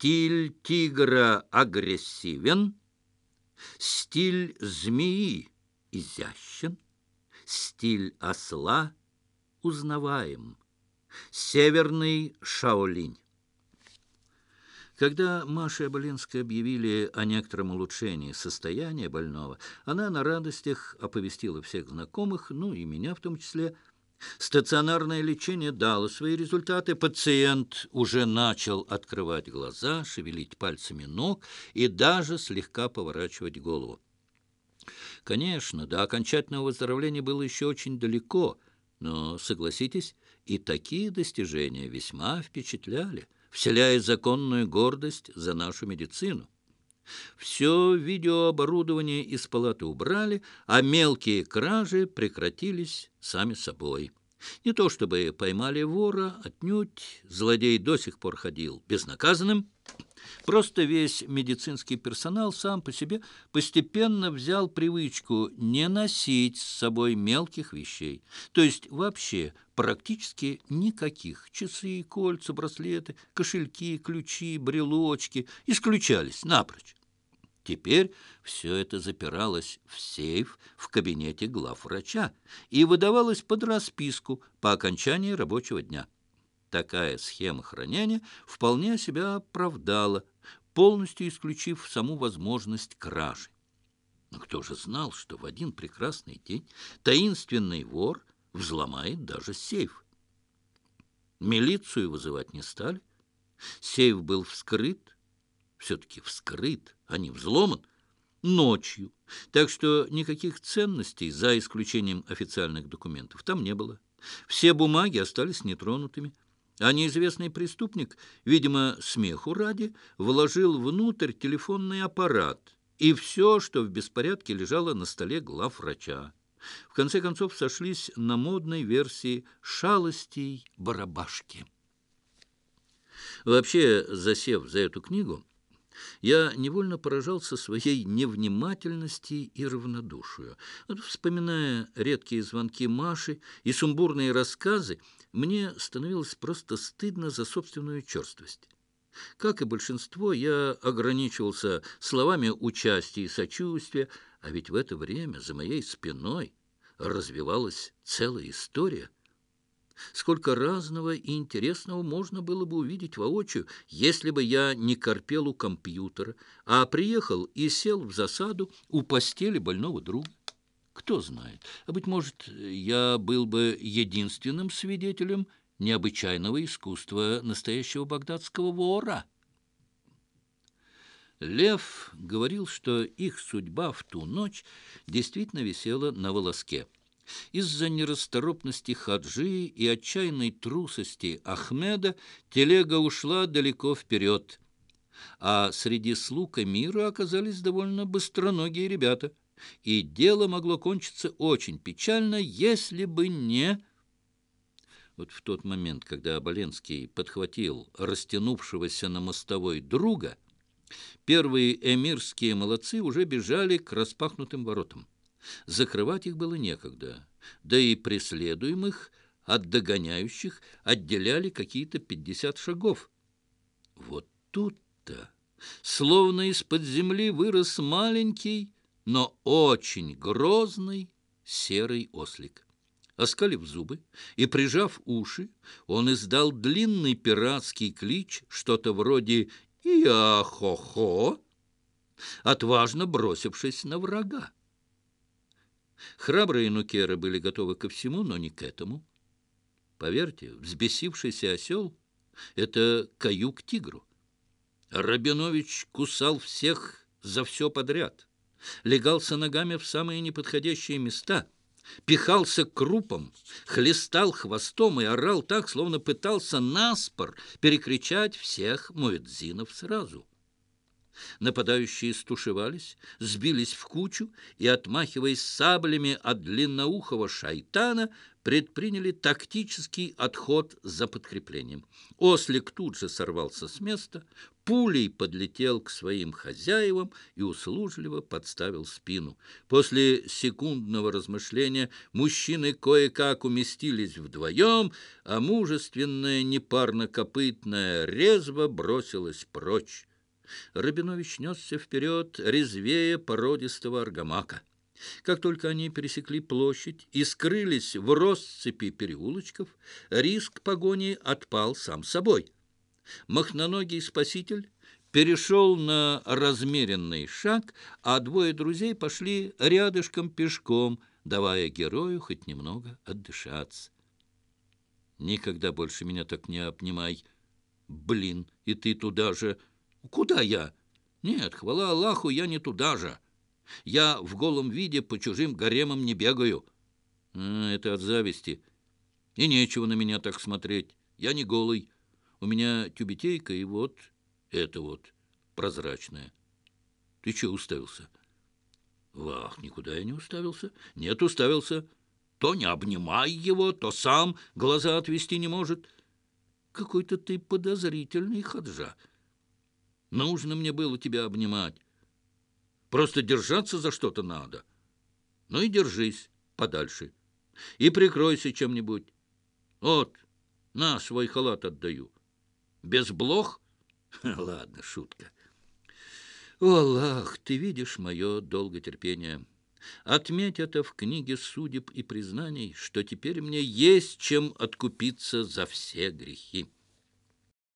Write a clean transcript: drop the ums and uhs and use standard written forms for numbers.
Стиль тигра агрессивен, стиль змеи изящен, стиль осла узнаваем. Северный Шаолинь. Когда Маше Оболенской объявили о некотором улучшении состояния больного, она на радостях оповестила всех знакомых, ну и меня в том числе. Стационарное лечение дало свои результаты. Пациент уже начал открывать глаза, шевелить пальцами ног и даже слегка поворачивать голову. Конечно, до окончательного выздоровления было еще очень далеко, но, согласитесь, и такие достижения весьма впечатляли, вселяя законную гордость за нашу медицину. Все видеооборудование из палаты убрали, а мелкие кражи прекратились сами собой. Не то чтобы поймали вора, отнюдь, злодей до сих пор ходил безнаказанным. Просто весь медицинский персонал сам по себе постепенно взял привычку не носить с собой мелких вещей. То есть вообще практически никаких. Часы, кольца, браслеты, кошельки, ключи, брелочки исключались напрочь. Теперь все это запиралось в сейф в кабинете главврача и выдавалось под расписку по окончании рабочего дня. Такая схема хранения вполне себя оправдала, полностью исключив саму возможность кражи. Но кто же знал, что в один прекрасный день таинственный вор взломает даже сейф? Милицию вызывать не стали. Сейф был вскрыт, все-таки вскрыт, а не взломан, ночью. Так что никаких ценностей, за исключением официальных документов, там не было. Все бумаги остались нетронутыми. А неизвестный преступник, видимо, смеху ради, вложил внутрь телефонный аппарат и все, что в беспорядке лежало на столе главврача. В конце концов сошлись на модной версии шалостей барабашки. Вообще, засев за эту книгу, я невольно поражался своей невнимательности и равнодушию. Вот, вспоминая редкие звонки Маши и сумбурные рассказы, мне становилось просто стыдно за собственную черствость. Как и большинство, я ограничивался словами участия и сочувствия, а ведь в это время за моей спиной развивалась целая история. Сколько разного и интересного можно было бы увидеть воочию, если бы я не корпел у компьютера, а приехал и сел в засаду у постели больного друга. Кто знает, а, быть может, я был бы единственным свидетелем необычайного искусства настоящего багдадского вора. Лев говорил, что их судьба в ту ночь действительно висела на волоске. Из-за нерасторопности Хаджи и отчаянной трусости Ахмеда телега ушла далеко вперед, а среди слуг эмира оказались довольно быстроногие ребята, и дело могло кончиться очень печально, если бы не... Вот в тот момент, когда Оболенский подхватил растянувшегося на мостовой друга, первые эмирские молодцы уже бежали к распахнутым воротам. Закрывать их было некогда, да и преследуемых от догоняющих отделяли какие-то 50 шагов. Вот тут-то, словно из-под земли, вырос маленький, но очень грозный серый ослик. Оскалив зубы и прижав уши, он издал длинный пиратский клич, что-то вроде «Я-хо-хо», отважно бросившись на врага. Храбрые нукеры были готовы ко всему, но не к этому. Поверьте, взбесившийся осел — это каюк тигру. Рабинович кусал всех за все подряд, легался ногами в самые неподходящие места, пихался крупом, хлестал хвостом и орал так, словно пытался наспор перекричать всех муэдзинов сразу. Нападающие стушевались, сбились в кучу и, отмахиваясь саблями от длинноухого шайтана, предприняли тактический отход за подкреплением. Ослик тут же сорвался с места, пулей подлетел к своим хозяевам и услужливо подставил спину. После секундного размышления мужчины кое-как уместились вдвоем, а мужественная непарнокопытная резво бросилась прочь. Рабинович несся вперед резвее породистого аргамака. Как только они пересекли площадь и скрылись в россыпи переулочков, риск погони отпал сам собой. Махноногий спаситель перешел на размеренный шаг, а двое друзей пошли рядышком пешком, давая герою хоть немного отдышаться. «Никогда больше меня так не обнимай. Блин, и ты туда же. Куда я? Нет, хвала Аллаху, я не туда же. Я в голом виде по чужим гаремам не бегаю. Это от зависти. И нечего на меня так смотреть. Я не голый. У меня тюбетейка и вот это вот прозрачное. Ты чего уставился? Вах, никуда я не уставился. Нет, уставился. То не обнимай его, то сам глаза отвести не может. Какой-то ты подозрительный, Хаджа. Нужно мне было тебя обнимать. Просто держаться за что-то надо. Ну и держись подальше. И прикройся чем-нибудь. Вот, на, свой халат отдаю. Без блох? Ладно, шутка. О, Аллах, ты видишь мое долготерпение. Отметь это в книге судеб и признаний, что теперь мне есть чем откупиться за все грехи.